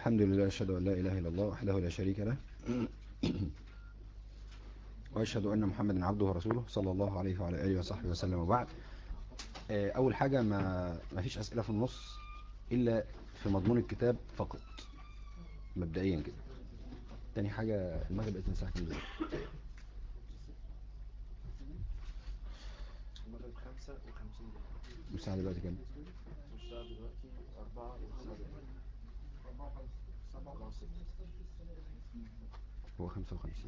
الحمد لله، أشهد أن لا إله إلا الله وحده لا شريك له وأشهد أن محمدا عبده ورسوله صلى الله عليه وعلى آله وصحبه وسلم. وبعد، أول حاجة ما فيش أسئلة في النص إلا في مضمون الكتاب فقط مبدئيا كده. تاني حاجة، المغرب بقت من ساعة كام دلوقتي؟ المغرب 55 دقيقة. والساعة دلوقتي كام؟ والساعة دلوقتي 4 و9 دقايق. 4 و6. هو 55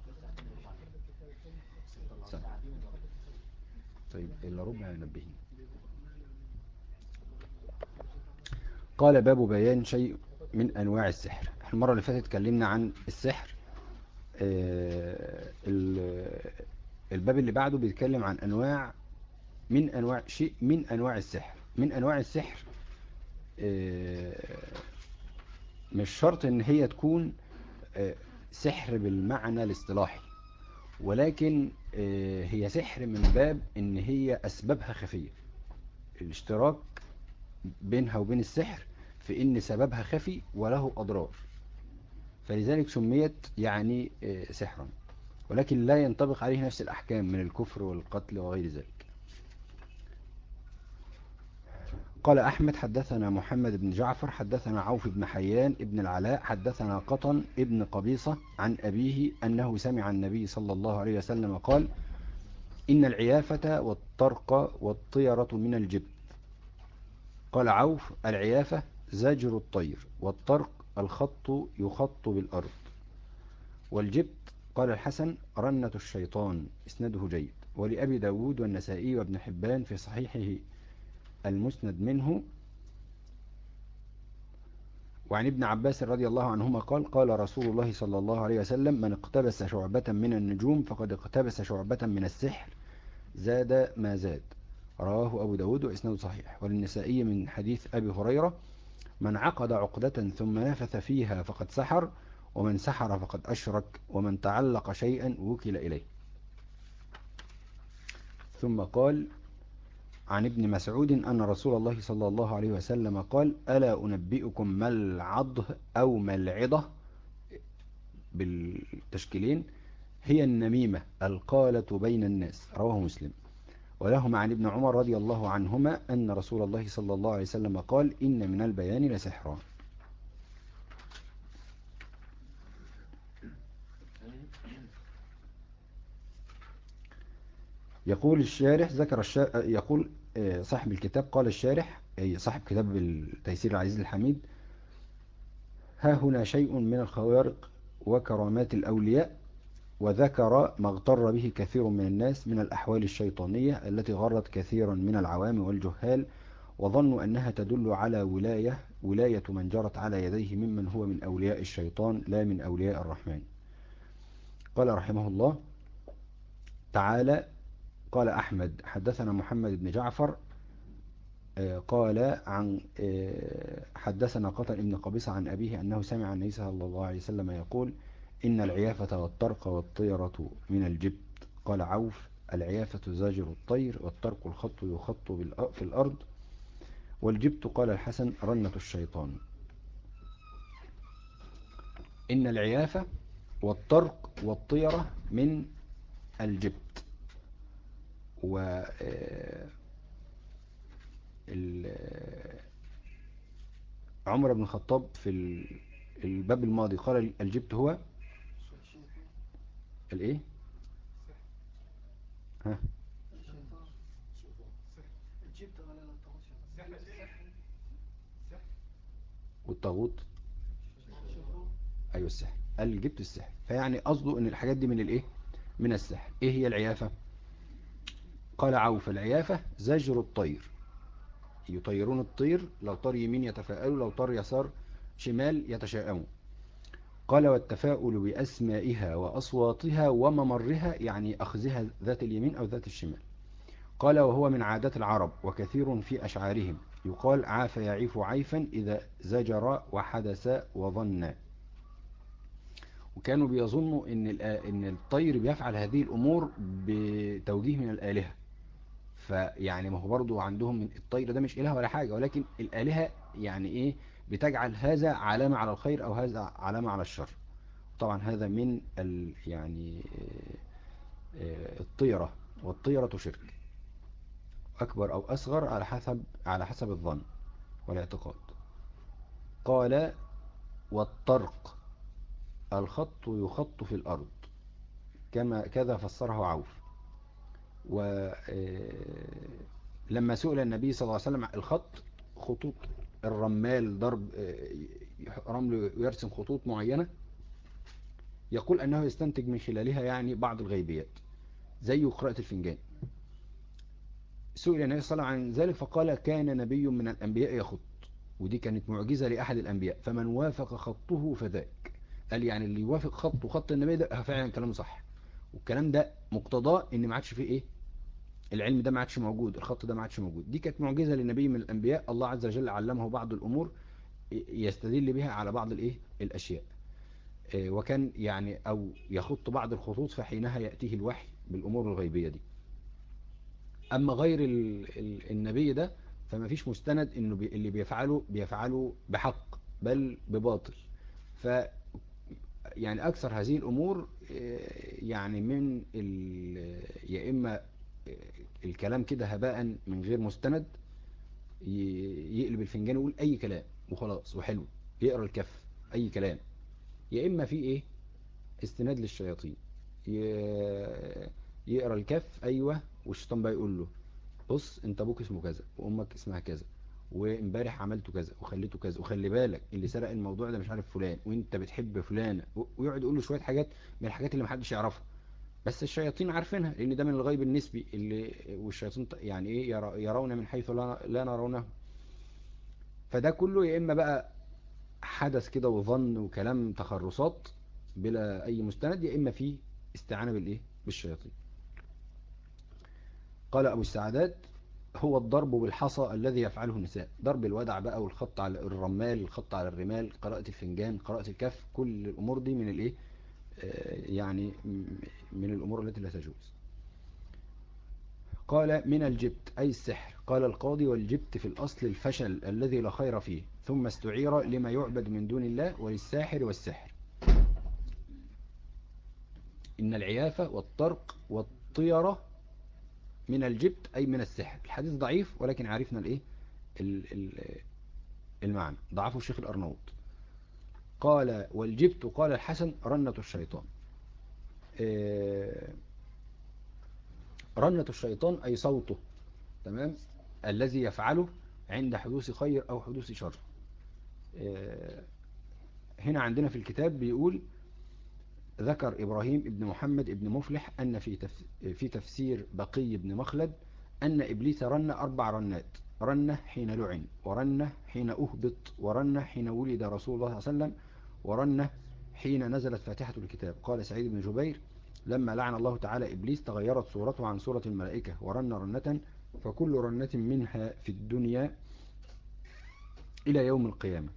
6 إلا 10. ساعة. طيب إلا ربع نبهين. قال باب بيان شيء من أنواع السحر. المرة اللي فاتت اتكلمنا عن السحر. الباب اللي بعده بيتكلم عن أنواع شيء من أنواع السحر. من أنواع السحر آه، مش شرط إن هي تكون آه، سحر بالمعنى الاصطلاحي، ولكن هي سحر من باب إن هي أسبابها خفية. الاشتراك بينها وبين السحر في إن سببها خفي وله أضرار، فلذلك سميت يعني سحرا، ولكن لا ينطبق عليه نفس الأحكام من الكفر والقتل وغير ذلك. قال أحمد حدثنا محمد بن جعفر حدثنا عوف بن حيان ابن العلاء حدثنا قطن ابن قبيصة عن أبيه أنه سمع النبي صلى الله عليه وسلم قال: إن العيافة والطرق والطيرة من الجبت. قال عوف: العيافة زجر الطير، والطرق الخط يخط بالأرض، والجبت قال الحسن رنة الشيطان. إسناده جيد. ولأبي داود والنسائي وابن حبان في صحيحه المسند منه وعن ابن عباس رضي الله عنهما قال: قال رسول الله صلى الله عليه وسلم: من اقتبس شعبة من النجوم فقد اقتبس شعبة من السحر، زاد ما زاد. رواه أبو داود وإسناده صحيح. وللنسائي من حديث أبي هريرة: من عقد عقدة ثم نفث فيها فقد سحر، ومن سحر فقد أشرك، ومن تعلق شيئا وكل إليه. ثم قال عن ابن مسعود أن رسول الله صلى الله عليه وسلم قال: ألا أنبئكم ما العضه أو ما العضة بالتشكيلين؟ هي النميمة القالة بين الناس. رواه مسلم. ولهما عن ابن عمر رضي الله عنهما أن رسول الله صلى الله عليه وسلم قال: إن من البيان لسحرا. يقول الشارح يقول صاحب الكتاب قال الشارح أي صاحب كتاب التيسير العزيز الحميد: ها هنا شيء من الخوارق وكرامات الأولياء، وذكر ما اغتر به كثير من الناس من الأحوال الشيطانية التي غرت كثيرا من العوام والجهال، وظنوا أنها تدل على ولاية من جرت على يديه ممن هو من أولياء الشيطان لا من أولياء الرحمن. قال رحمه الله تعالى: قال أحمد حدثنا محمد بن جعفر قال عن حدثنا قطن ابن قبيصة عن أبيه أنه سمع النبي صلى الله عليه وسلم يقول: إن العيافة والطرق والطيرة من الجبت. قال عوف: العيافة زاجر الطير، والطرق الخط يخط في الأرض، والجبت قال الحسن رنة الشيطان. إن العيافة والطرق والطيرة من الجبت. و عمر بن الخطاب في الباب الماضي قال الجبت هو الايه؟ ها؟ والطاغوت. ايوه السحر. قال جبت السحر، فيعني قصده ان الحاجات دي من الايه؟ من السحر. ايه هي العيافة؟ قال عوف: العيافة زجر الطير، يطيرون الطير، لو طار يمين يتفاءلوا، لو طار يسار شمال يتشاءموا. قال: والتفاؤل بأسمائها وأصواتها وممرها، يعني أخذها ذات اليمين أو ذات الشمال. قال: وهو من عادات العرب وكثير في أشعارهم، يقال عاف يعيف عيفا إذا زجر وحدث وظن. وكانوا بيظنوا إن الطير بيفعل هذه الأمور بتوجيه من الآلهة. فيعني ما هو برضو عندهم الطير ده مش إله ولا حاجة، ولكن الآلهة يعني إيه بتجعل هذا علامة على الخير أو هذا علامة على الشر. طبعا هذا من يعني الطيرة، والطيرة شرك أكبر أو أصغر على حسب الظن والاعتقاد. قال: والطرق الخط يخط في الأرض، كذا فسره عوف. ولما سئل النبي صلى الله عليه وسلم عن الخط، خطوط الرمال، ضرب رمل يرسم خطوط معينة، يقول أنه يستنتج من خلالها يعني بعض الغيبيات زي قراءة الفنجان. سئل النبي صلى الله عليه وسلم عن ذلك فقال: كان نبي من الأنبياء يخط، ودي كانت معجزة لأحد الأنبياء، فمن وافق خطه فذاك. قال يعني اللي يوافق خط وخط النبي ده فعلا كلامه صح، والكلام ده مقتضاه ان ما عادش فيه ايه، العلم ده ما عادش موجود، الخط ده ما عادش موجود. دي كانت معجزة لنبي من الأنبياء، الله عز وجل علمه بعض الأمور يستدل بها على بعض الايه الأشياء. وكان يعني أو يخط بعض الخطوط فحينها يأتيه الوحي بالأمور الغيبية دي. أما غير النبي ده فما فيش مستند إنه اللي بيفعله بحق بل بباطل. ف يعني أكثر هذه الأمور يعني من يا إما الكلام كده هباء من غير مستند، يقلب الفنجان ويقول أي كلام وخلاص وحلو، يقرأ الكف أي كلام، يا إما في إيه استناد للشياطين، يقرأ الكف أيوة، والشيطان بقى يقول له: بص انت ابوك اسمه كذا وامك اسمها كذا، وامبارح عملته كذا وخليته كذا، وخلي بالك اللي سرق الموضوع ده مش عارف فلان، وانت بتحب فلانة، ويقعد يقول له شوية حاجات من الحاجات اللي محدش يعرفها، بس الشياطين عارفينها لان ده من الغيب النسبي والشياطين يعني ايه يرون من حيث لا نرونه. فده كله يا اما بقى حدث كده وظن وكلام تخرصات بلا اي مستند، يا اما فيه استعانة بالايه بالشياطين. قال أبو السعدات: هو الضرب بالحصى الذي يفعله النساء، ضرب الودع بقى، والخط على الرمال، الخط على الرمال، قراءة الفنجان، قراءة الكف، كل الأمور دي من الإيه يعني من الأمور التي لا تجوز. قال: من الجبت أي السحر. قال القاضي: والجبت في الأصل الفشل الذي لا خير فيه، ثم استعير لما يعبد من دون الله وللساحر والسحر. إن العيافة والطرق والطيرة من الجبت أي من السحر. الحديث ضعيف ولكن عرفنا الإيه المعنى، ضعفه الشيخ الأرناؤوط. قال: والجبت قال الحسن رنة الشيطان. رنة الشيطان أي صوته، تمام، الذي يفعله عند حدوث خير أو حدوث شر. هنا عندنا في الكتاب بيقول: ذكر إبراهيم ابن محمد ابن مفلح أن في تفسير بقي بن مخلد أن إبليس رن 4 رنات: رنة حين لعن، ورنة حين أهبط، ورنة حين ولد رسول الله صلى الله عليه وسلم، ورنة حين نزلت فاتحة الكتاب. قال سعيد بن جبير: لما لعن الله تعالى إبليس تغيرت صورته عن صورة الملائكة، ورن رنة، فكل رنة منها في الدنيا إلى يوم القيامة.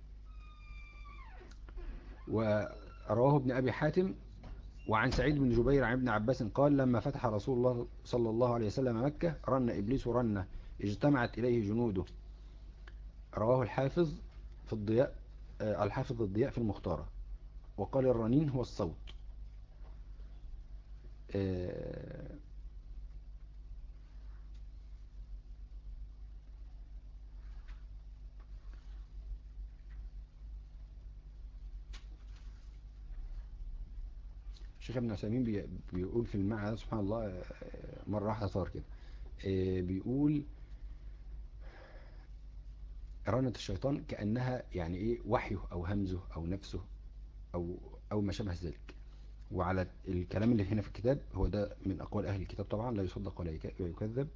ورواه ابن أبي حاتم وعن سعيد بن جبير عن ابن عباس قال: لما فتح رسول الله صلى الله عليه وسلم مكة رن إبليس رنة اجتمعت إليه جنوده. رواه الحافظ في الضياء، الحافظ الضياء في المختارة. وقال: الرنين هو الصوت. آه، الشيخ ابن عثيمين بيقول في المعنى ده سبحان الله، مرة واحدة صار كده، بيقول: رنة الشيطان كأنها يعني ايه وحيه او همزه او نفسه او او ما شابه ذلك. وعلى الكلام اللي هنا في الكتاب هو ده من أقوال أهل الكتاب طبعا، لا يصدق ولا يكذب.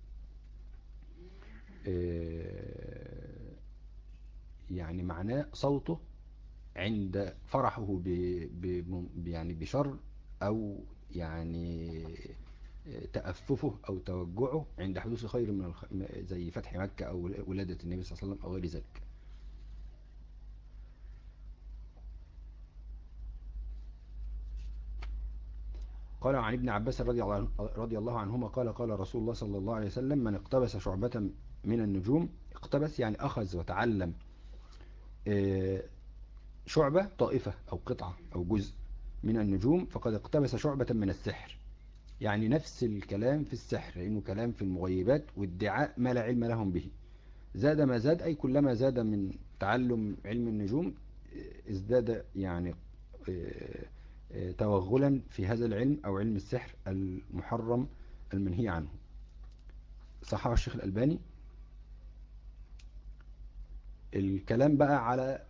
يعني معناه صوته عند فرحه يعني بشر، أو يعني تأففه أو توجعه عند حدوث خير من زي فتح مكة أو ولادة النبي صلى الله عليه وسلم أو غير ذلك. قال عن ابن عباس رضي الله عنهما قال: قال رسول الله صلى الله عليه وسلم: من اقتبس شعبة من النجوم، اقتبس يعني أخذ وتعلم آه، شعبة طائفة أو قطعة أو جزء من النجوم فقد اقتبس شعبة من السحر. يعني نفس الكلام في السحر، لأنه كلام في المغيبات وادعاء ما لا علم لهم به. زاد ما زاد، أي كلما زاد من تعلم علم النجوم ازداد يعني توغلا في هذا العلم أو علم السحر المحرم المنهي عنه. صححه الشيخ الألباني. الكلام بقى على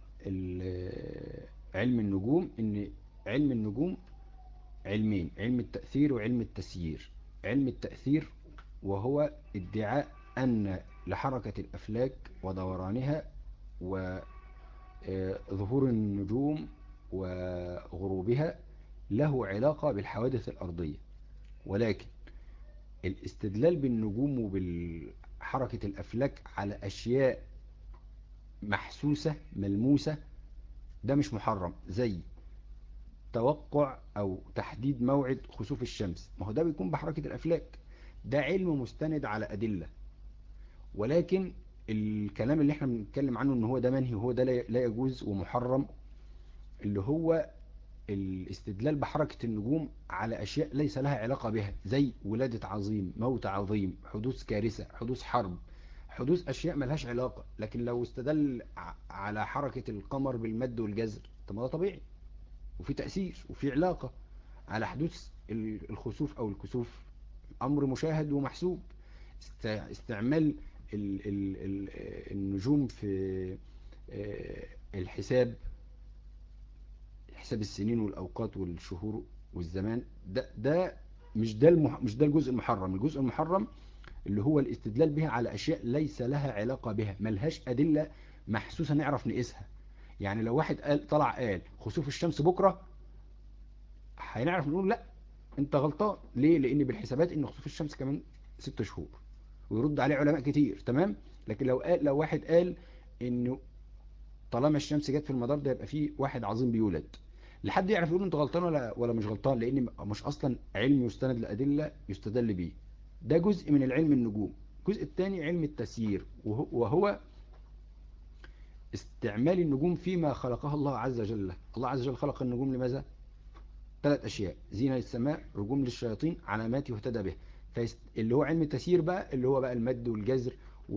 علم النجوم، ان علم النجوم علمين: علم التأثير وعلم التسيير. علم التأثير وهو ادعاء أن لحركة الأفلاك ودورانها وظهور النجوم وغروبها له علاقة بالحوادث الأرضية، ولكن الاستدلال بالنجوم وبالحركة الأفلاك على أشياء محسوسة ملموسة ده مش محرم، زي توقع أو تحديد موعد خسوف الشمس. ما هو ده بيكون بحركة الأفلاك، ده علم مستند على أدلة. ولكن الكلام اللي احنا بنتكلم عنه ان هو ده منهي وهو ده لا يجوز ومحرم، اللي هو الاستدلال بحركة النجوم على أشياء ليس لها علاقة بها، زي ولادة عظيم، موت عظيم، حدوث كارثة، حدوث حرب، حدوث أشياء ملهاش علاقة. لكن لو استدل على حركة القمر بالمد والجزر، طب ما ده طبيعي وفي تأثير وفي علاقة على حدوث الخسوف أو الكسوف، أمر مشاهد ومحسوب. استعمال النجوم في الحساب، حساب السنين والأوقات والشهور والزمان، ده مش ده الجزء المحرم. الجزء المحرم اللي هو الاستدلال بها على أشياء ليس لها علاقة بها، ملهاش أدلة محسوسة نعرف نقيسها. يعني لو واحد طلع قال خسوف الشمس بكرة، هنعرف نقول لا انت غلطان. ليه؟ لان بالحسابات ان خسوف الشمس كمان 6 شهور، ويرد عليه علماء كتير. تمام. لكن لو واحد قال انه طالما الشمس جت في المدار ده يبقى فيه واحد عظيم بيولد، لحد يعرف يقول انت غلطان ولا مش غلطان، لان مش اصلا علم يستند لادله يستدل بيه. ده جزء من العلم النجوم. الجزء الثاني علم التسيير، وهو استعمال النجوم فيما خلقها الله عز وجل. الله عز وجل خلق النجوم لماذا؟ 3 أشياء: زينة للسماء، رجوم للشياطين، علامات يهتدى بها. اللي هو علم التسيير بقى، اللي هو بقى المد والجزر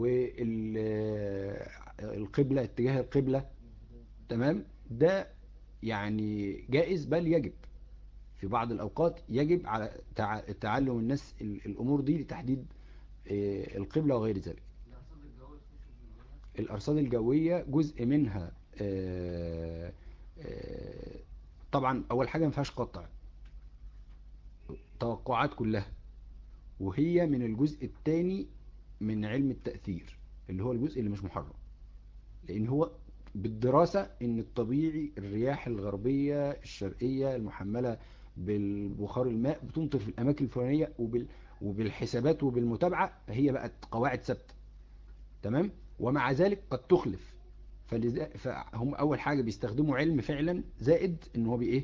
والقبلة، اتجاه القبلة. تمام. ده يعني جائز بل يجب في بعض الأوقات، يجب على تعلم الناس الأمور دي لتحديد القبلة وغير ذلك. الأرصاد الجوية جزء منها آه، طبعا أول حاجة ما فيهاش قطع، توقعات كلها، وهي من الجزء الثاني من علم التأثير اللي هو الجزء اللي مش محرم. لأن هو بالدراسة إن الطبيعي الرياح الغربية الشرقية المحملة بالبخار الماء بتمطر في الأماكن الفلانية، وبالحسابات وبالمتابعة هي بقت قواعد ثابتة. تمام. ومع ذلك قد تخلف. فهم أول حاجة بيستخدموا علم فعلا، زائد إن هو بإيه،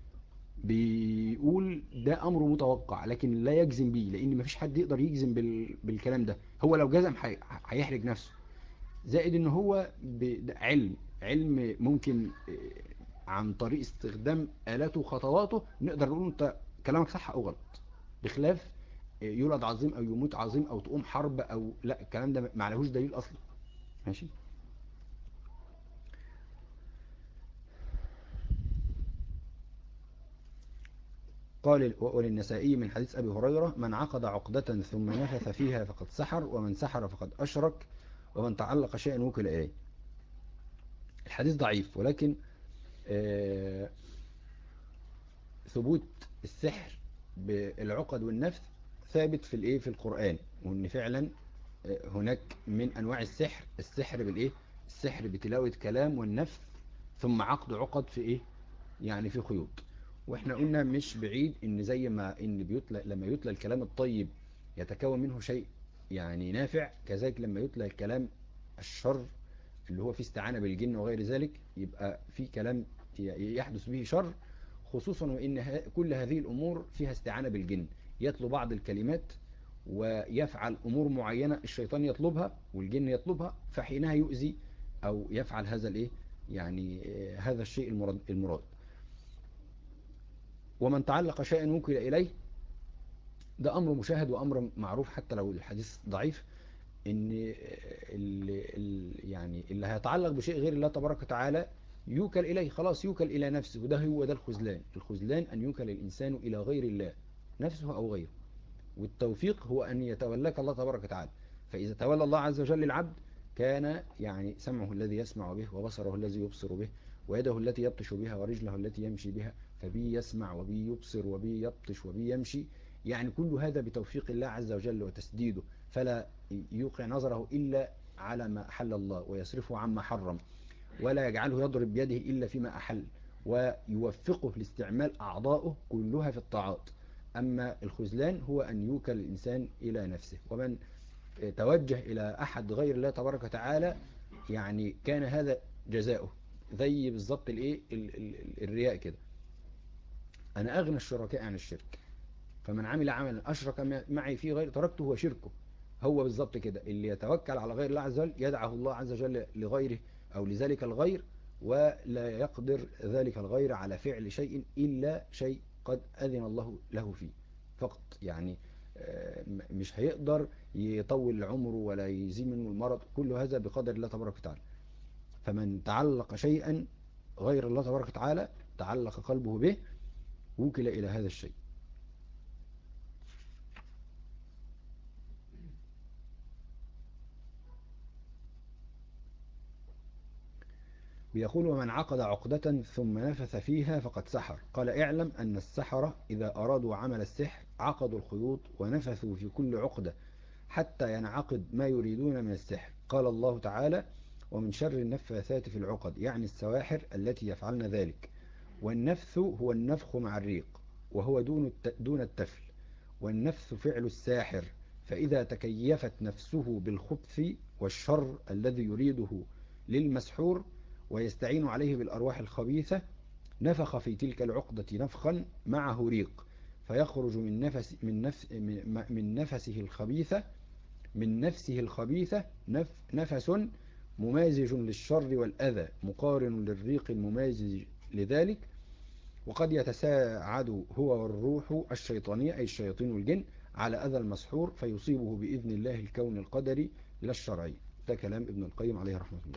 بيقول ده امر متوقع لكن لا يجزم بيه، لان مفيش حد يقدر يجزم بالكلام ده. هو لو جزم هيحرج نفسه. زائد ان هو ده علم ممكن عن طريق استخدام آلاته وخطواته نقدر نقول انت كلامك صح او غلط. بخلاف يولد عظيم او يموت عظيم او تقوم حرب او لا، الكلام ده ما عليهوش دليل اصلا. ماشي. قال وللنسائي من حديث أبي هريرة: من عقد عقدة ثم نفث فيها فقد سحر، ومن سحر فقد أشرك، ومن تعلق شيئا وكل إليه. الحديث ضعيف، ولكن آه، ثبوت السحر بالعقد والنفث ثابت في الايه، في القرآن. وان فعلا هناك من انواع السحر بالايه، السحر بتلاوة كلام والنفث ثم عقد عقد في ايه، يعني في خيوط. واحنا قلنا مش بعيد ان زي ما ان لما يتلى الكلام الطيب يتكون منه شيء يعني نافع، كذلك لما يتلى الكلام الشر اللي هو فيه استعانة بالجن وغير ذلك يبقى في كلام يحدث به شر. خصوصا وان كل هذه الامور فيها استعانة بالجن. يتلو بعض الكلمات ويفعل امور معينة الشيطان يطلبها والجن يطلبها، فحينها يؤذي او يفعل هذا الايه، يعني هذا الشيء المراد. ومن تعلق شيئا وكل إليه، ده أمر مشاهد وأمر معروف حتى لو الحديث ضعيف، ان يعني اللي هيتعلق بشيء غير الله تبارك وتعالى يوكل إليه، خلاص يوكل إلى نفسه. وده هو ده الخذلان. الخذلان أن يوكل الإنسان إلى غير الله، نفسه أو غيره. والتوفيق هو أن يتولاك الله تبارك وتعالى. فإذا تولى الله عز وجل العبد، كان يعني سمعه الذي يسمع به، وبصره الذي يبصر به، ويده التي يبطش بها، ورجله التي يمشي بها. فبي يسمع وبي يبصر وبي يبطش وبي يمشي. يعني كل هذا بتوفيق الله عز وجل وتسديده. فلا يوقع نظره إلا على ما أحل الله، ويصرفه عما حرم، ولا يجعله يضرب بيده إلا فيما أحل، ويوفقه لاستعمال أعضائه كلها في الطاعات. أما الخذلان هو أن يوكل الإنسان إلى نفسه. ومن توجه إلى أحد غير الله تبارك وتعالى، يعني كان هذا جزاؤه. زي بالظبط الرياء كده. أنا أغنى الشركاء عن الشرك، فمن عمل عملا أشرك معي فيه غير تركته وشركه. هو بالظبط كده، اللي يتوكل على غير الله عز وجل يدعه الله عز وجل لغيره أو لذلك الغير، ولا يقدر ذلك الغير على فعل شيء إلا شيء قد أذن الله له فيه فقط. يعني مش هيقدر يطول عمره ولا يزيد منه المرض، كل هذا بقدر الله تبارك وتعالى. فمن تعلق شيئا غير الله تبارك وتعالى تعلق قلبه به، وكل إلى هذا الشيء. بيقول: ومن عقد عقدة ثم نفث فيها فقد سحر. قال: اعلم أن السحرة إذا أرادوا عمل السحر عقدوا الخيوط ونفثوا في كل عقدة حتى ينعقد ما يريدون من السحر. قال الله تعالى: ومن شر النفاثات في العقد، يعني السواحر التي يفعلن ذلك. والنفث هو النفخ مع الريق، وهو دون التفل. والنفث فعل الساحر، فإذا تكيفت نفسه بالخبث والشر الذي يريده للمسحور ويستعين عليه بالأرواح الخبيثة، نفخ في تلك العقدة نفخا معه ريق، فيخرج من نفسه الخبيثة من نفسه الخبيثة نفس ممازج للشر والأذى مقارن للريق الممازج لذلك. وقد يتساعد هو والروح الشيطانية، أي الشياطين والجن، على أذى المسحور فيصيبه بإذن الله الكون القدري لا الشرعي. ده كلام ابن القيم عليه رحمة الله.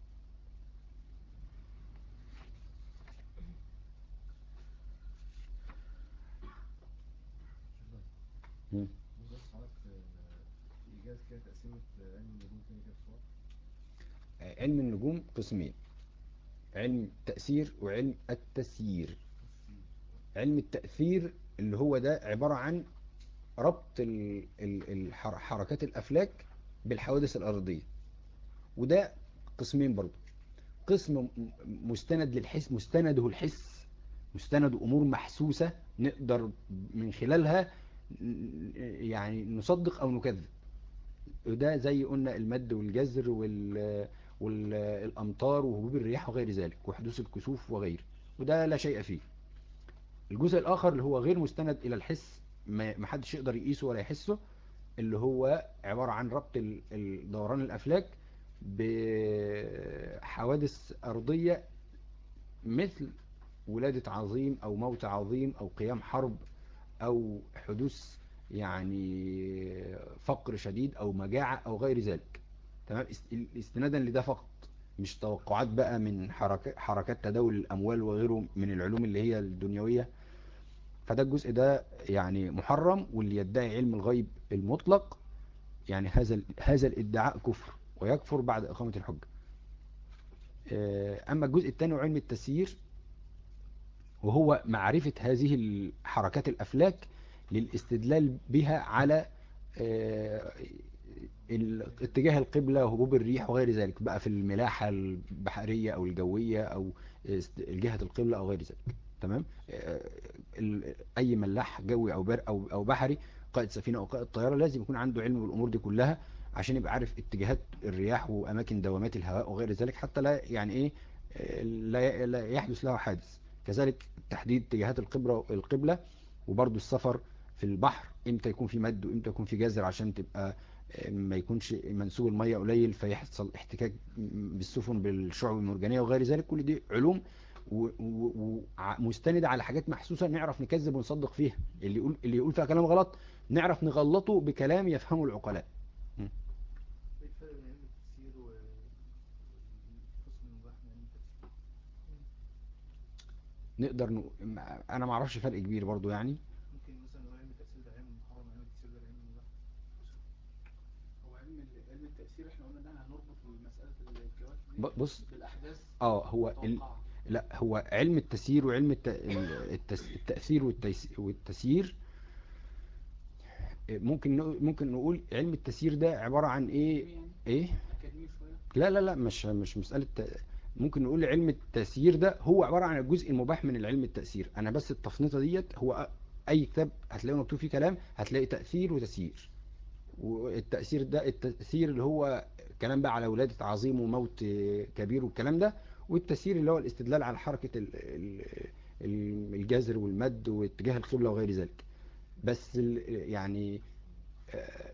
مم. بس حضرتك في إيجاز كده تقسيمة علم النجوم تاني كده بسرعة. علم النجوم قسمين: علم التأثير وعلم التسيير. علم التأثير اللي هو ده عبارة عن ربط حركات الأفلاك بالحوادث الأرضية. وده قسمين برضو: قسم مستند للحس، مستنده الحس، مستند أمور محسوسة نقدر من خلالها يعني نصدق أو نكذب. وده زي قلنا المد والجزر والأمطار وهبوب الرياح وغير ذلك، وحدوث الكسوف وغيره. وده لا شيء فيه. الجزء الآخر اللي هو غير مستند إلى الحس، ما حدش يقدر يقيسه ولا يحسه، اللي هو عبارة عن ربط دوران الأفلاك بحوادث أرضية، مثل ولادة عظيم أو موت عظيم أو قيام حرب أو حدوث يعني فقر شديد أو مجاعة أو غير ذلك. تمام. استنادا لده فقط، مش توقعات بقى من حركات تداول الأموال وغيره من العلوم اللي هي الدنيوية. فده الجزء ده يعني محرم. واللي يدعي علم الغيب المطلق، يعني هذا الادعاء كفر، ويكفر بعد إقامة الحجة. أما الجزء الثاني وعلم التسيير، وهو معرفة هذه الحركات الأفلاك للاستدلال بها على آه، اتجاه القبلة وهبوب الريح وغير ذلك بقى في الملاحة البحرية أو الجوية أو جهة القبلة أو غير ذلك. تمام. أي ملاح جوي أو بر أو بحري، قائد سفينة أو قائد طيارة، لازم يكون عنده علم بالأمور دي كلها عشان يبقى عارف اتجاهات الرياح وأماكن دوامات الهواء وغير ذلك، حتى لا يعني إيه لا يحدث له حادث. كذلك تحديد اتجاهات القبلة، وبرضو السفر في البحر، امتى يكون في مد وامتى يكون في جزر عشان تبقى ما يكونش منسوب المية قليل فيحصل احتكاك بالسفن بالشعب المرجانية وغير ذلك. كل دي علوم ومستندة على حاجات محسوسة نعرف نكذب ونصدق فيها. اللي يقول فيها كلام غلط نعرف نغلطه بكلام يفهمه العقلاء. م. ايه الفرق بين علم التفسير والقسم المباح من علم التفسير؟ نقدر انا ما اعرفش فرق كبير برضو يعني. ممكن مثلا لو علم التفسير ده علم محرم، علم التفسير ده علم مباح. هو علم التأثير احنا قلنا ان احنا هنربط مسألة الكواكب دي بص، بالأحداث هو المتوقعة. لا، هو علم التسيير وعلم التأثير والتسيير. ممكن نقول علم التسيير ده عبارة عن ايه؟ أكاديمي يعني، ايه؟ أكاديمي شوية. لا لا لا، مش مسألة ممكن نقول علم التسيير ده هو عبارة عن الجزء المباح من العلم التأثير. انا بس التفنيطة ديت هو اي كتاب هتلاقيه مكتوب فيه كلام هتلاقي تأثير وتسيير. والتأثير ده التأثير اللي هو كلام بقى على ولادة عظيم وموت كبير والكلام ده. والتسيير اللي هو الاستدلال على حركة الجذر والمد واتجاه القبلة وغير ذلك. بس يعني آه،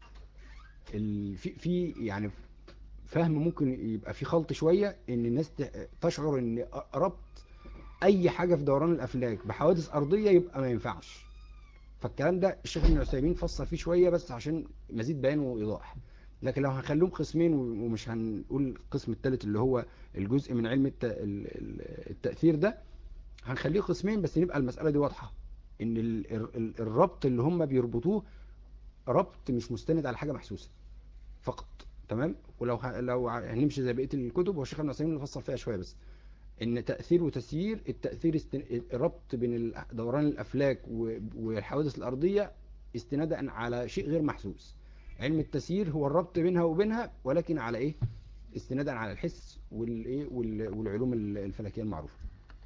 في يعني فهم ممكن يبقى في خلط شوية ان الناس تشعر ان ربط اي حاجة في دوران الافلاك بحوادث ارضية يبقى ما ينفعش. فالكلام ده الشيخ ابن عثيمين فصل فيه شوية بس عشان مزيد بيان وإيضاح. لكن لو هنخليهم قسمين ومش هنقول القسم الثالث اللي هو الجزء من علم التأثير ده، هنخليه قسمين بس يبقى المسألة دي واضحة. ان الربط اللي هم بيربطوه ربط مش مستند على حاجة محسوسة فقط. تمام. ولو لو هنمشي زي بقية الكتب والشيخ ابن عثيمين اللي فصل فيها شوية بس. ان تأثير وتسيير التأثير الربط بين دوران الافلاك والحوادث الارضية استنادا على شيء غير محسوس. علم التسيير هو الربط بينها وبينها ولكن على ايه؟ استنادا على الحس والايه والعلوم الفلكية المعروفة.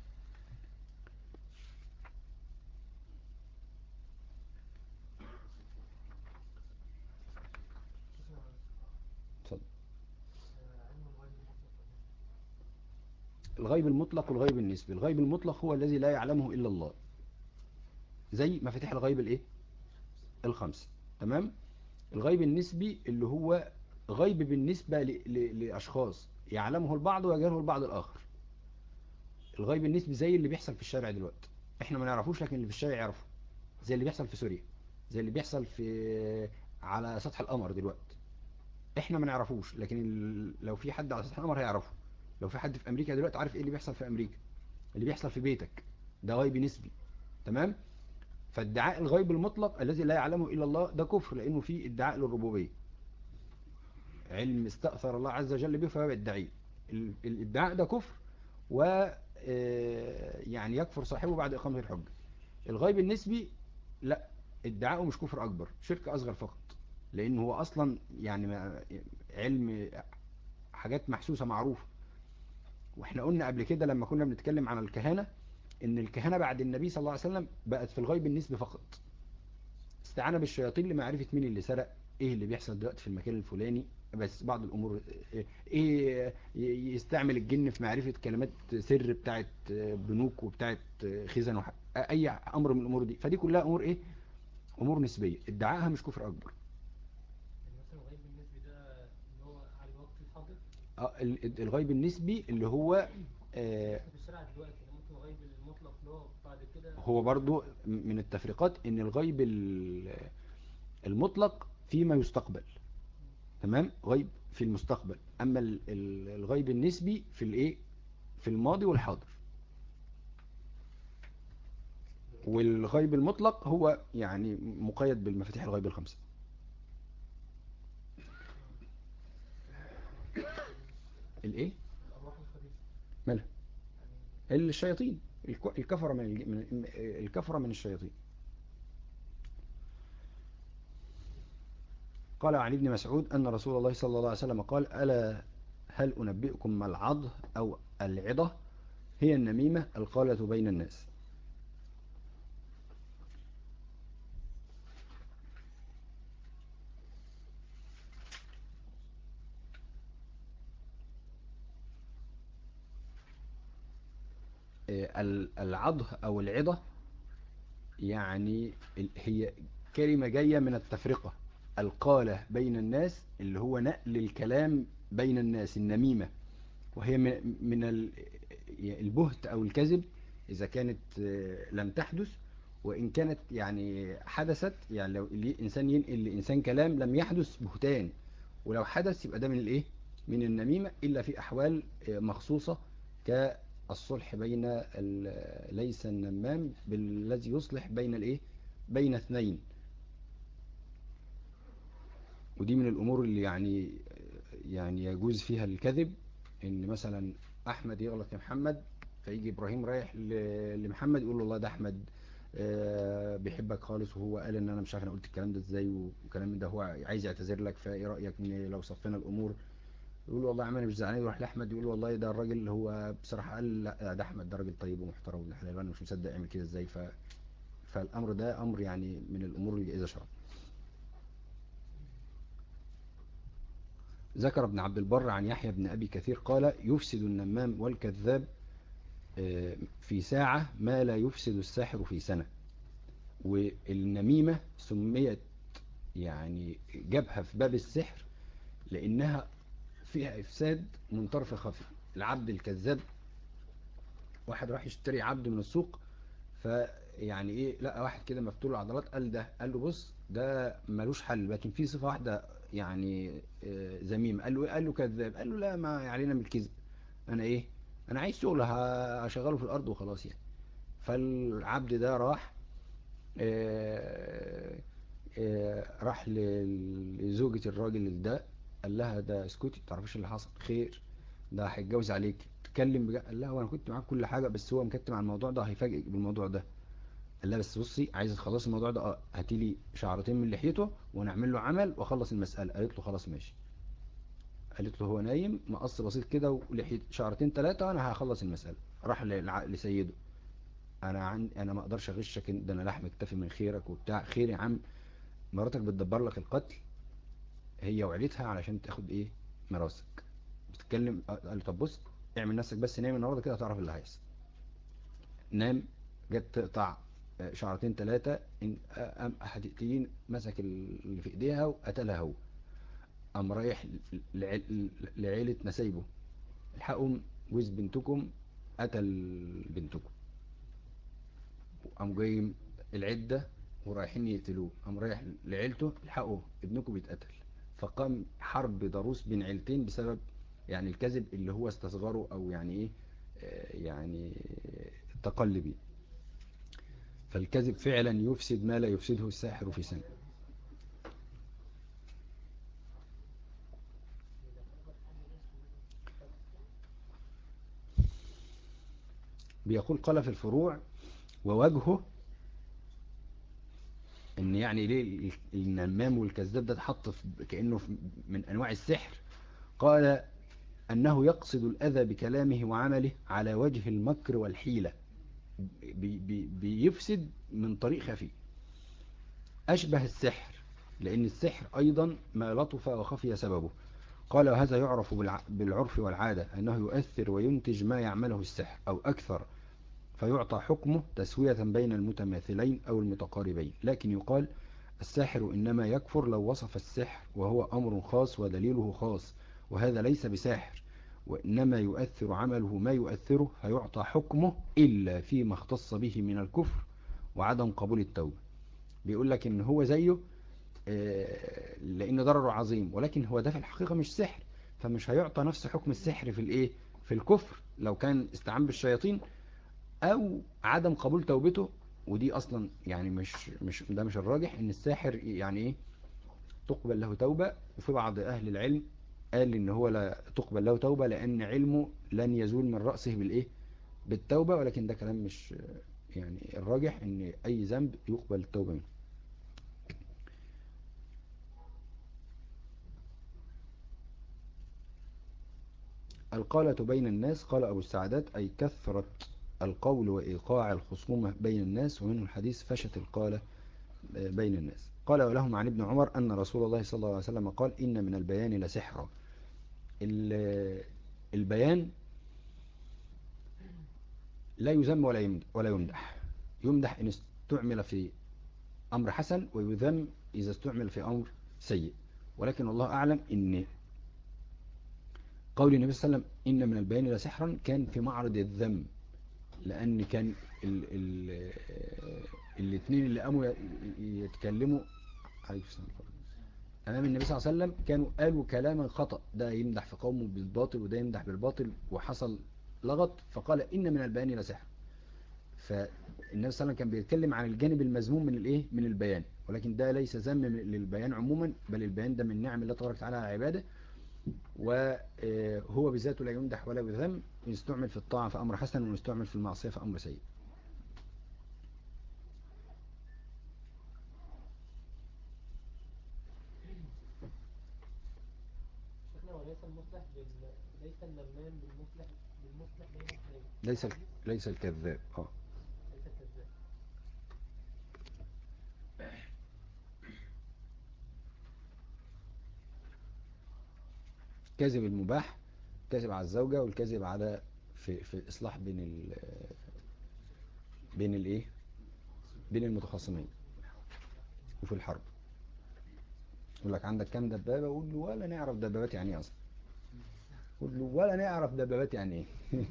شيخنا اتفضل. علم الغيب المطلق ولا الغيب المطلق والغيب النسبي. الغيب المطلق هو الذي لا يعلمه الا الله، زي مفاتيح الغيب الايه؟ الخمسة. تمام. الغيب النسبي اللي هو غيب بالنسبة لأشخاص يعلمه البعض ويجهله البعض الآخر. الغيب النسبي زي اللي بيحصل في الشارع دلوقتي، احنا ما نعرفوش لكن اللي في الشارع يعرفه. زي اللي بيحصل في سوريا، زي اللي بيحصل في على سطح القمر دلوقتي، احنا ما نعرفوش لكن لو في حد على سطح القمر هيعرفه. لو في حد في امريكا دلوقتي عارف ايه اللي بيحصل في امريكا، اللي بيحصل في بيتك، ده غيب نسبي. تمام. فادعاء الغيب المطلق الذي لا يعلمه الا الله ده كفر، لانه فيه ادعاء للربوبيه، علم استأثر الله عز وجل به فهو يدعيه. الادعاء ده كفر، و يعني يكفر صاحبه بعد إقامة الحجة. الغيب النسبي لا، ادعاؤه مش كفر أكبر، شرك أصغر فقط. لأنه هو أصلا يعني علم حاجات محسوسة معروفة. واحنا قلنا قبل كده لما كنا بنتكلم عن الكهنة ان الكهنة بعد النبي صلى الله عليه وسلم بقت في الغيب النسبي فقط. استعانة بالشياطين لمعرفة مين اللي سرق، ايه اللي بيحصل دلوقتي في المكان الفلاني، بس بعض الامور ايه يستعمل الجن في معرفة كلمات سر بتاعت بنوك وبتاعت خزن اي امر من الامور دي. فدي كلها امور ايه؟ امور نسبية ادعائها مش كفر اكبر. يعني مثلا الغيب بالنسبة ده اللي هو على الوقت الحاضر؟ الغيب النسبي اللي هو اللي آه، بيحصل في الشارع دلوقتي، ده ممكن الغيب المطلق اللي هو بعد كده. هو برضو من التفريقات ان الغيب المطلق فيما يستقبل. تمام. غيب في المستقبل. اما الغيب النسبي في الايه؟ في الماضي والحاضر. والغيب المطلق هو يعني مقيد بالمفاتيح الغيب الخمسة. بالنسبة للأرواح الخبيثة دي، الايه؟ الأرواح الخبيثة مالها؟ يعني. الشياطين، الكفرة الكفرة من الشياطين. قال عن ابن مسعود أن رسول الله صلى الله عليه وسلم قال ألا هل أنبئكم ما العض أو العضة؟ هي النميمة القالة بين الناس. العض أو العضة يعني هي كلمة جاية من التفرقة. القالة بين الناس، اللي هو نقل الكلام بين الناس، النميمة، وهي من البهت أو الكذب، إذا كانت لم تحدث. وإن كانت يعني حدثت، يعني لو الإنسان ينقل لإنسان كلام لم يحدث، بهتان. ولو حدث يبقى ده من الإيه؟ من النميمة، إلا في أحوال مخصوصة، كالصلح بين ليس النمام بالذي يصلح بين الإيه؟ بين اثنين. ودي من الأمور اللي يعني يجوز فيها الكذب. إن مثلا أحمد يغلط لمحمد، فيجي إبراهيم رايح لمحمد يقول له والله ده أحمد بيحبك خالص، وهو قال إن أنا مش عارف أنا قلت الكلام ده إزاي والكلام من ده، هو عايز يعتذر لك، فإيه رأيك إن لو صفينا الأمور؟ يقول له والله يا عم أنا مش زعلان. يروح لأحمد يقول له والله ده الراجل اللي هو بصراحة قال لا ده أحمد ده راجل طيب ومحترم وابن حلال، وأنا مش مصدق يعمل كده إزاي. فالأمر ده أمر يعني من الأمور الجائزة شرعا. ذكر ابن عبد البر عن يحيى بن أبي كثير قال: يفسد النمام والكذاب في ساعة ما لا يفسد الساحر في سنة. والنميمة سميت يعني جابها في باب السحر لأنها فيها إفساد من طرف خفي. العبد الكذاب، واحد راح يشتري عبد من السوق، فيعني ايه، لقى واحد كده مفتول العضلات، قال له بص ده ملوش حل، لكن في صفة واحدة يعني ذميمة. قال له ايه؟ قال له كذاب. قال له لا، ما علينا من الكذب، انا ايه، انا عايز شغل هشغله في الارض وخلاص يعني. فالعبد ده راح راح لزوجة الراجل ده، قال لها ده اسكتي، تعرفيش اللي حصل خير، ده هيتجوز عليك، تتكلم بجد. قال لها وانا كنت معاك كل حاجة، بس هو مكتم على الموضوع ده، هيفاجئك بالموضوع ده. قال لها بس بصي، عايزه تخلصي الموضوع ده، هاتي لي شعرتين من لحيته ونعمل له عمل واخلص المسألة. قالت له خلاص ماشي. قالت له هو نايم مقص بسيط كده ولحية شعرتين ثلاثة، انا هخلص المسألة. راح لسيده: انا ما اقدرش اغشك، ده انا لحم اكتفي من خيرك وبتاع. خير يا عم، مراتك بتدبر لك القتل هي وعيلتها علشان تاخد ايه؟ مراسك. بتتكلم. قال له طب بص، اعمل نفسك بس نايم النهارده كده هتعرف اللي هيحصل. نام. جت تقطع شعرتين ثلاثة، قام هتقتلين، مسك اللي في ايديها وقتلها هو. قام رايح لعيلة نسايبه: الحقوا جوز بنتكم قتل بنتكم. قام جاي العدة ورايحين يقتلوه، قام رايح لعيلته: الحقوا ابنكم بيتقتل. فقام حرب ضروس بين عيلتين بسبب يعني الكذب اللي هو استصغره، او يعني ايه، يعني تقلبي. فالكذب فعلا يفسد ما لا يفسده الساحر في سنة. بيقول قال في الفروع: ووجهه ان يعني ليه النمام والكذاب ده اتحط كأنه من انواع السحر. قال انه يقصد الاذى بكلامه وعمله على وجه المكر والحيلة، بيفسد من طريق خفي اشبه السحر، لان السحر ايضا ما لطف وخفي سببه. قال وهذا يعرف بالعرف والعادة انه يؤثر وينتج ما يعمله السحر او اكثر، فيعطى حكمه تسوية بين المتماثلين أو المتقاربين. لكن يقال الساحر إنما يكفر لو وصف السحر وهو أمر خاص ودليله خاص، وهذا ليس بساحر، وإنما يؤثر عمله ما يؤثره، فيعطى حكمه إلا فيما اختص به من الكفر وعدم قبول التوبة. بيقول لك إن هو زيه لأن ضرره عظيم، ولكن هو ده في الحقيقة مش سحر، فمش هيعطى نفس حكم السحر في الإيه، في الكفر لو كان استعان بالشياطين، او عدم قبول توبته. ودي اصلا يعني مش ده مش الراجح ان الساحر يعني ايه تقبل له توبة. وفي بعض اهل العلم قال ان هو لا تقبل له توبة لان علمه لن يزول من رأسه بالايه، بالتوبة. ولكن ده كلام مش يعني الراجح ان اي ذنب يقبل التوبة منه. القالة بين الناس، قال ابو السعدات اي كثرة القول وايقاع الخصومة بين الناس، ومنه الحديث فشت القالة بين الناس. قال ولهم عن ابن عمر أن رسول الله صلى الله عليه وسلم قال إن من البيان لسحرا. البيان لا يذم ولا يمدح. يمدح إن استعمل في أمر حسن، ويذم إذا استعمل في أمر سيء. ولكن الله أعلم إن قول النبي صلى الله عليه وسلم إن من البيان لسحرا كان في معرض الذم، لأن كان ال الاثنين اللي قاموا يتكلموا عليه السلام أمام النبي صلى الله عليه وسلم كانوا قالوا كلاما خطأ، ده يمدح في قومه بالباطل وده يمدح بالباطل، وحصل لغط، فقال إن من البيان لسحر. فالنبي صلى الله عليه وسلم كان بيتكلم عن الجانب المذموم من الايه، من البيان، ولكن ده ليس ذم للبيان عموما، بل البيان ده من نعم الله تبارك وتعالى على عباده، وهو بذاته لا يمدح ولا يذم، يستعمل في الطاعة فأمر حسن، ويستعمل في المعصية فأمر سيء. شيخنا وليس المصلح ليس النمام بالمصلح بين اثنين ليس الحديث. ليس الكذاب ليس كذاب. كذب المباح، كذب على الزوجة، والكذب على في الإصلاح بين الايه، بين المتخاصمين، وفي الحرب. يقول لك عندك كام دبابة، قول له ولا نعرف دبابات يعني ايه اصلا، قول له ولا نعرف دبابات يعني ايه.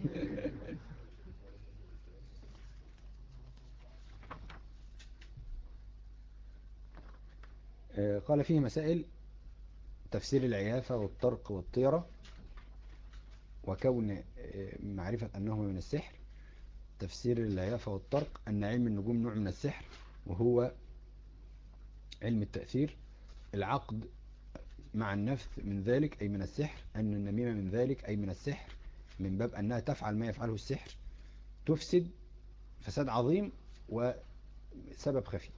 قال فيه مسائل: تفسير العيافة والطرق والطيرة، وكون معرفة أنهما من السحر. تفسير العيافة والطرق أن علم النجوم نوع من السحر وهو علم التأثير. العقد مع النفث من ذلك أي من السحر. أن النميمة من ذلك أي من السحر، من باب أنها تفعل ما يفعله السحر، تفسد فساد عظيم وسبب خفي.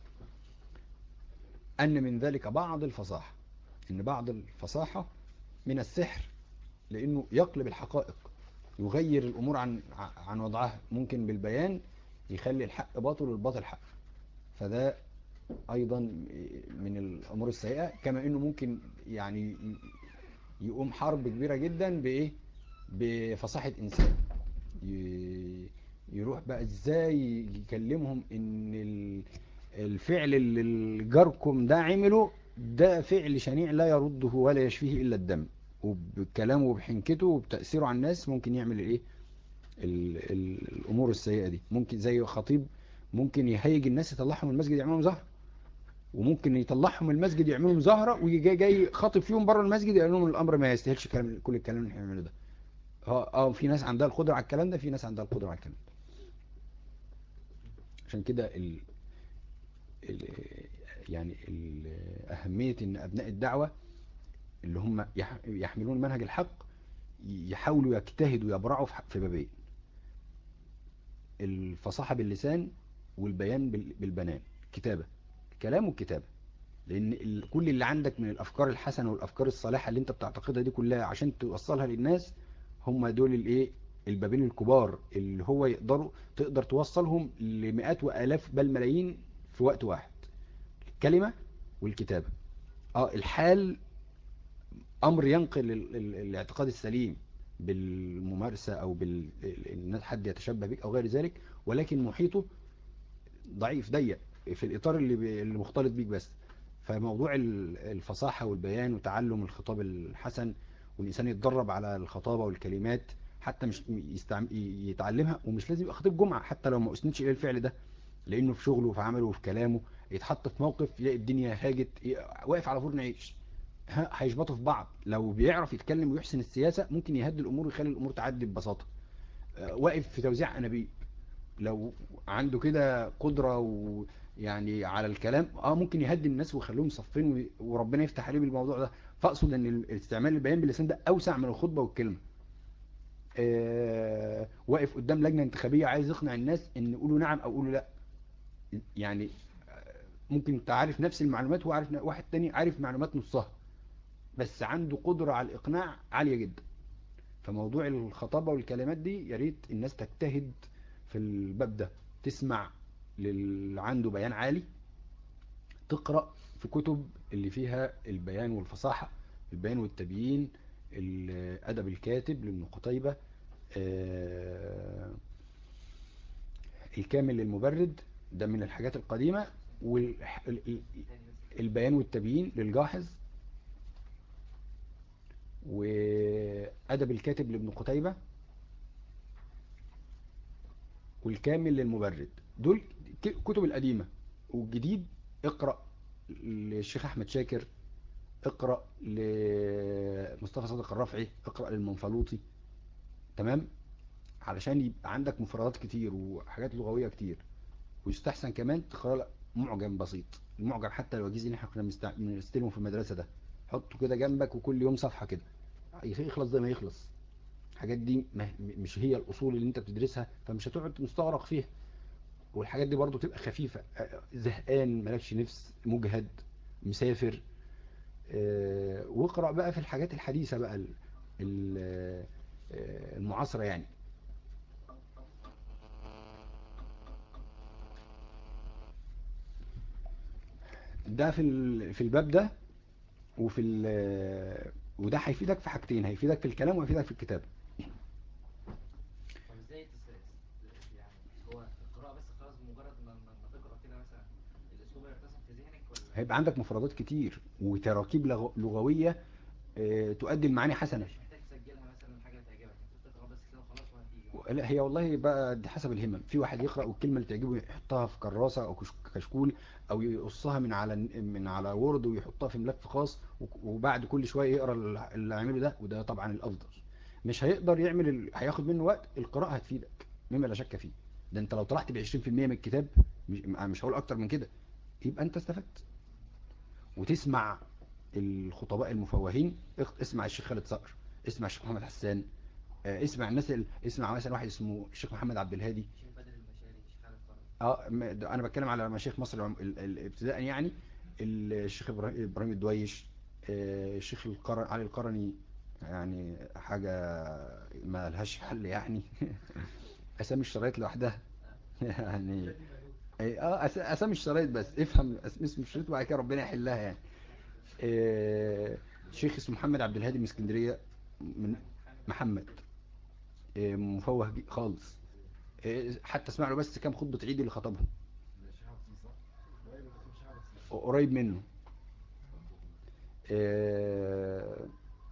أن من ذلك بعض الفصاحة، أن بعض الفصاحة من السحر، لأنه يقلب الحقائق، يغير الأمور عن وضعها، ممكن بالبيان يخلي الحق باطل والباطل حق. فده أيضا من الأمور السيئة. كما أنه ممكن يعني يقوم حرب كبيرة جدا بإيه، بفصاحة إنسان، يروح بقى إزاي يكلمهم إن الفعل اللي جاركم ده عمله ده فعل شنيع لا يرده ولا يشفيه إلا الدم، وبكلامه وبحنكته وبتأثيره على الناس ممكن يعمل الايه، الامور السيئة دي. ممكن زي خطيب ممكن يهيج الناس يطلعهم من المسجد يعملوا مظاهرة، وممكن يطلعهم من المسجد يعملوا مظاهرة، ويجي جاي خاطب فيهم بره المسجد يقول لهم الامر ما يستاهلش كل الكلام اللي احنا بنعمله ده. في ناس عندها القدرة على الكلام ده، في ناس عندها القدرة على الكلام ده. عشان كده ال يعني أهمية ان ابناء الدعوة اللي هم يحملون منهج الحق يحاولوا يجتهدوا يبرعوا في بابين: الفصاحة باللسان، والبيان بالبنان، كتابة، كلام والكتابة. لأن كل اللي عندك من الأفكار الحسنة والأفكار الصالحة اللي أنت بتعتقدها دي كلها عشان توصلها للناس، هم دول الإيه، البابين الكبار اللي هو تقدر توصلهم لمئات وآلاف بل ملايين في وقت واحد: الكلمة والكتابة. الحال أمر ينقل الاعتقاد السليم بالممارسة أو إن حد يتشبه بك أو غير ذلك، ولكن محيطه ضعيف ضيق في الإطار اللي مختلط بيك بس. فموضوع الفصاحة والبيان وتعلم الخطاب الحسن، والإنسان يتدرب على الخطابة والكلمات، حتى مش يتعلمها، ومش لازم يبقى خطيب جمعة حتى لو ما أسندش إلى الفعل ده، لأنه في شغله وفي عمله وفي كلامه يتحط في موقف يلاقي الدنيا هاجت، واقف على فرن عيش، هيشبطوا في بعض. لو بيعرف يتكلم ويحسن السياسة ممكن يهدي الأمور ويخلي الأمور تعدي ببساطة. واقف في توزيع أنابيب، لو عنده كده قدرة ويعني على الكلام ممكن يهدي الناس ويخليهم صفين وربنا يفتح عليه بالموضوع ده. فاقصد ان استعمال البيان باللسان ده اوسع من الخطبة والكلمة. واقف قدام لجنة انتخابية عايز يقنع الناس ان يقولوا نعم او يقولوا لا، يعني ممكن انت عارف نفس المعلومات وعارف واحد تاني عارف معلومات نصها، بس عنده قدرة على الإقناع عالية جدا. فموضوع الخطابة والكلمات دي يا ريت الناس تجتهد في الباب ده، تسمع للي عنده بيان عالي، تقرأ في كتب اللي فيها البيان والفصاحة، البيان والتبيين، أدب الكاتب لابن قتيبة، الكامل للمبرد، ده من الحاجات القديمة، والبيان والتبيين للجاحظ، وأدب الكاتب لابن قتيبة، والكامل للمبرد. دول كتب القديمة. والجديد اقرأ للشيخ أحمد شاكر، اقرأ لمصطفى صادق الرافعي، اقرأ للمنفلوطي. تمام، علشان يبقى عندك مفردات كتير وحاجات لغوية كتير. ويستحسن كمان تقرأ معجم بسيط. المعجم حتى الوجيز اللي احنا كنا بنستلمه في المدرسة ده، حطه كده جنبك وكل يوم صفحة كده، يخلص زي ما يخلص. الحاجات دي مش هي الأصول اللي انت بتدرسها، فمش هتقعد مستغرق فيها. والحاجات دي برضو تبقى خفيفة، زهقان مالكش نفس، مجهد، مسافر، واقرأ بقى في الحاجات الحديثة بقى المعاصرة يعني. ده في الباب ده، وفي وده هيفيدك في حاجتين، هيفيدك في الكلام وهيفيدك في الكتابة. طب ازاي يعني هو القراءة بس خلاص بمجرد ما تقرأ كده مثلا الأسلوب هيرتسم في ذهنك ولا؟ هيبقى عندك مفردات كتير وتراكيب لغوية تؤدي المعاني حسنة. مش محتاج تسجلها مثلا حاجة تعجبك، انت بتقرأ بس كده وخلاص وهتيجي مع لا، الوقت. هي والله بقى دي حسب الهمم. في واحد يقرأ والكلمة اللي تعجبه يحطها في كراسة أو كشكول، أو يقصها من على وورد ويحطها في ملف خاص، وبعد كل شوية يقرأ اللي عمله ده، وده طبعا الأفضل. مش هيقدر يعمل هياخد منه وقت. القراءة هتفيدك مما لا شك فيه. ده انت لو طلعت ب 20% من الكتاب، مش هقول أكتر من كده، يبقى انت استفدت. وتسمع الخطباء المفوهين، اسمع الشيخ خالد صقر، اسمع الشيخ محمد حسان، اسمع الناس اسمع مثلا واحد اسمه الشيخ محمد عبد الهادي. شيخ بدر المشاري، شيخ خالد فرج. انا بتكلم على مشايخ مصر ابتداء يعني. الشيخ ابراهيم الدويش، الشيخ علي القرني، يعني حاجة ما لهاش حل يعني. اسامي الشرايط لوحدها يعني. اسامي الشرايط بس، افهم اسم الشريط وبعد كده ربنا يحلها يعني. شيخ اسمه محمد عبد الهادي من اسكندرية، من محمد، مفوه خالص. حتى اسمع له بس كام خطبة عيد اللي خطبهم، ده الشيخ عبد الصح قريب من تقسيم الشيخ عبد الصح. قريب منه. اه.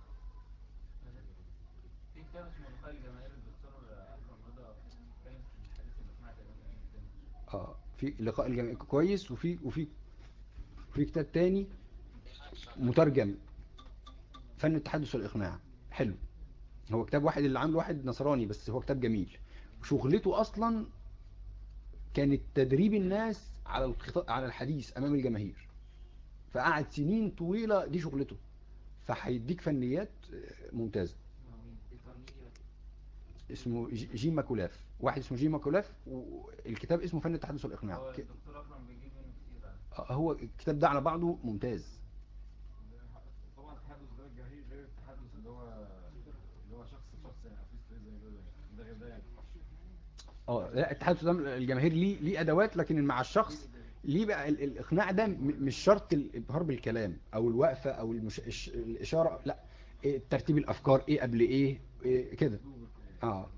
في كتاب اسمه لقاء الجماهير الدكتور أكرم رضا، بيتكلم في الحديث الإقناع تقريبا جدا. في لقاء الجميع كويس، وفي كتاب تاني مترجم، فن التحدث والإقناع، حلو. هو كتاب واحد اللي عامله واحد نصراني، بس هو كتاب جميل. وشغلته أصلا كانت تدريب الناس على الحديث أمام الجماهير، فقعد سنين طويلة دي شغلته، فهيديك فنيات ممتازة. اسمه مين؟ دي كارنيجي ولا؟ اسمه جيم ماكولاف، واحد اسمه جيم ماكولاف، والكتاب اسمه فن التحدث والإقناع. هو الدكتور أكرم بيجيب منه كتير على فكرة. هو الكتاب ده على بعضه ممتاز. طبعا التحدث ده الجماهيري غير التحدث اللي هو شخص لشخص، يعني فيس تو فيس زي ما بيقولوا يعني، ده غير ده يعني. لا، التحدث ده الجماهير ليه ادوات، لكن مع الشخص ليه بقى الاقناع ده مش شرط الابهار بالكلام او الوقفه او الاشاره، لا، ترتيب الافكار، ايه قبل إيه كده. اه.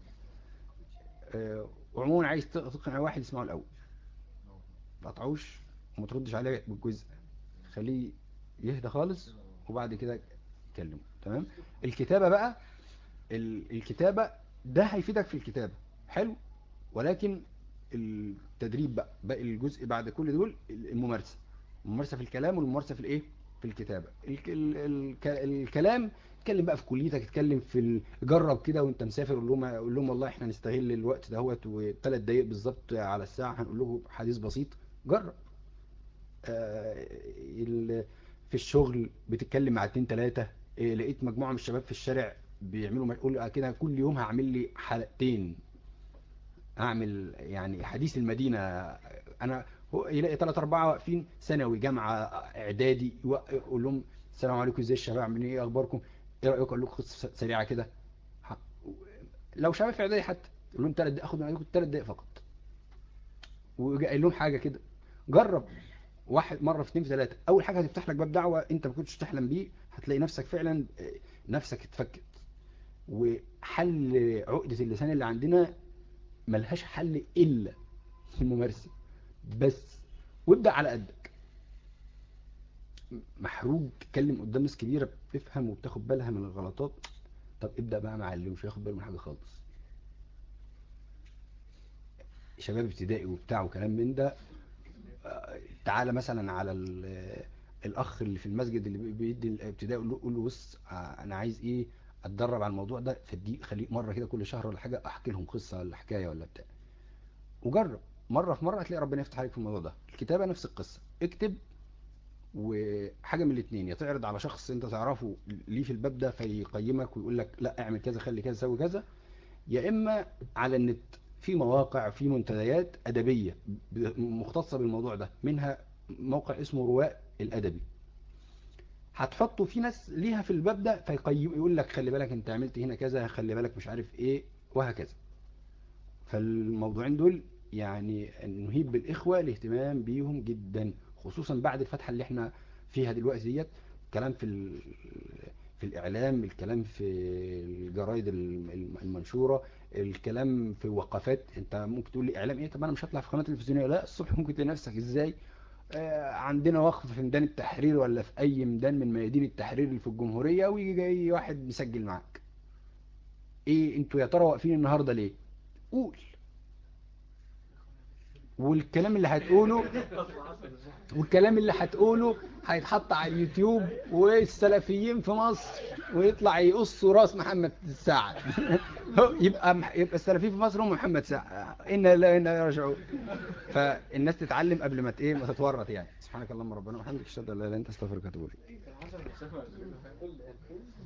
وعموما عايز تقنع واحد اسمعه الاول، ما تقطعوش وما تردش عليه بالجزء، خليه يهدى خالص وبعد كده كلمه. تمام. الكتابه بقى، الكتابة ده هيفيدك في الكتابة، حلو. ولكن التدريب بقى باقي الجزء بعد كل دول، الممارسة في الكلام والممارسة في الايه، في الكتابة. الكلام اتكلم بقى في كليتك، اتكلم جرب كده وانت مسافر، قول لهم والله احنا نستغل الوقت دهوت، وثلاث دقايق بالظبط على الساعة هنقول لهم حديث بسيط. جرب. آه، في الشغل بتتكلم مع اتنين تلاتة، لقيت مجموعة من الشباب في الشارع بيعملوا قول كده كل يوم هعمل لي حلقتين، اعمل يعني حديث المدينة. انا هو يلاقي 3 4 واقفين، ثانوي، جامعة، اعدادي، يقول لهم السلام عليكم، ازاي الشباب، عاملين ايه، اخباركم، ايه رايكم، اقول لكم قصة سريعة كده. ح- لو شباب في اعدادي حتى، يقول لهم 3 دقايق، اخد من عليكم 3 دقايق فقط، وقايل لهم حاجة كده. جرب واحد مرة، في اتنين، في تلاتة، اول حاجة هتفتح لك باب دعوة انت ما كنتش تحلم بيه. هتلاقي نفسك فعلا نفسك اتفكت. وحل عقدة اللسان اللي عندنا ملهاش حل الا في الممارسة بس. وابدأ على قدك. محروج تتكلم قدام ناس كبيرة بتفهم وبتاخد بالها من الغلطات. طب ابدأ بقى مع اللي مش هياخد باله من حاجة خالص، شباب ابتدائي وبتاع وكلام من ده. تعالى مثلا على الاخ اللي في المسجد اللي بيدي الابتدائي، قول له بص انا عايز ايه اتدرب على الموضوع ده، فدي خليه مره كده كل شهر ولا حاجه احكي لهم قصه ولا حكايه ولا بتاع، وجرب مره في مره هتلاقي ربنا يفتح عليك في الموضوع ده. الكتابه نفس القصه، اكتب، وحاجه من الاثنين، يا تعرض على شخص انت تعرفه ليه في الباب ده فيقيمك ويقول لك لا اعمل كذا خلي كذا سوي كذا، يا اما على النت في مواقع في منتديات ادبيه مختصه بالموضوع ده، منها موقع اسمه رواء الادبي، هتحطه في ناس ليها في الباب ده فيقيم يقول لك خلي بالك انت عملت هنا كذا، خلي بالك مش عارف ايه، وهكذا. فالموضوعين دول يعني نهيب بالاخوه الاهتمام بيهم جدا، خصوصا بعد الفتحه اللي احنا فيها دلوقتي ديت. كلام في الاعلام، الكلام في الجرايد المنشوره، الكلام في وقفات. انت ممكن تقول لي اعلام ايه؟ طب انا مش هطلع في قناه تلفزيونيه. لا، الصبح ممكن تلاقي نفسك ازاي عندنا وقف في ميدان التحرير ولا في اي ميدان من ميادين التحرير اللي في الجمهوريه، ويجي جاي واحد مسجل معاك. ايه انتوا يا ترى واقفين النهارده ليه؟ قول. والكلام اللي هتقوله هيتحط على اليوتيوب، والسلفيين في مصر ويطلع يقصوا راس محمد سعد. يبقى السلفيين في مصر هم محمد سعد. إنا لا إنا راجعون. فالناس تتعلم قبل ما ما تتورط يعني. سبحانك اللهم ربنا وبحمدك اشهد ان لا اله الا انت استغفرك واتوب اليك. كان حسن المسافة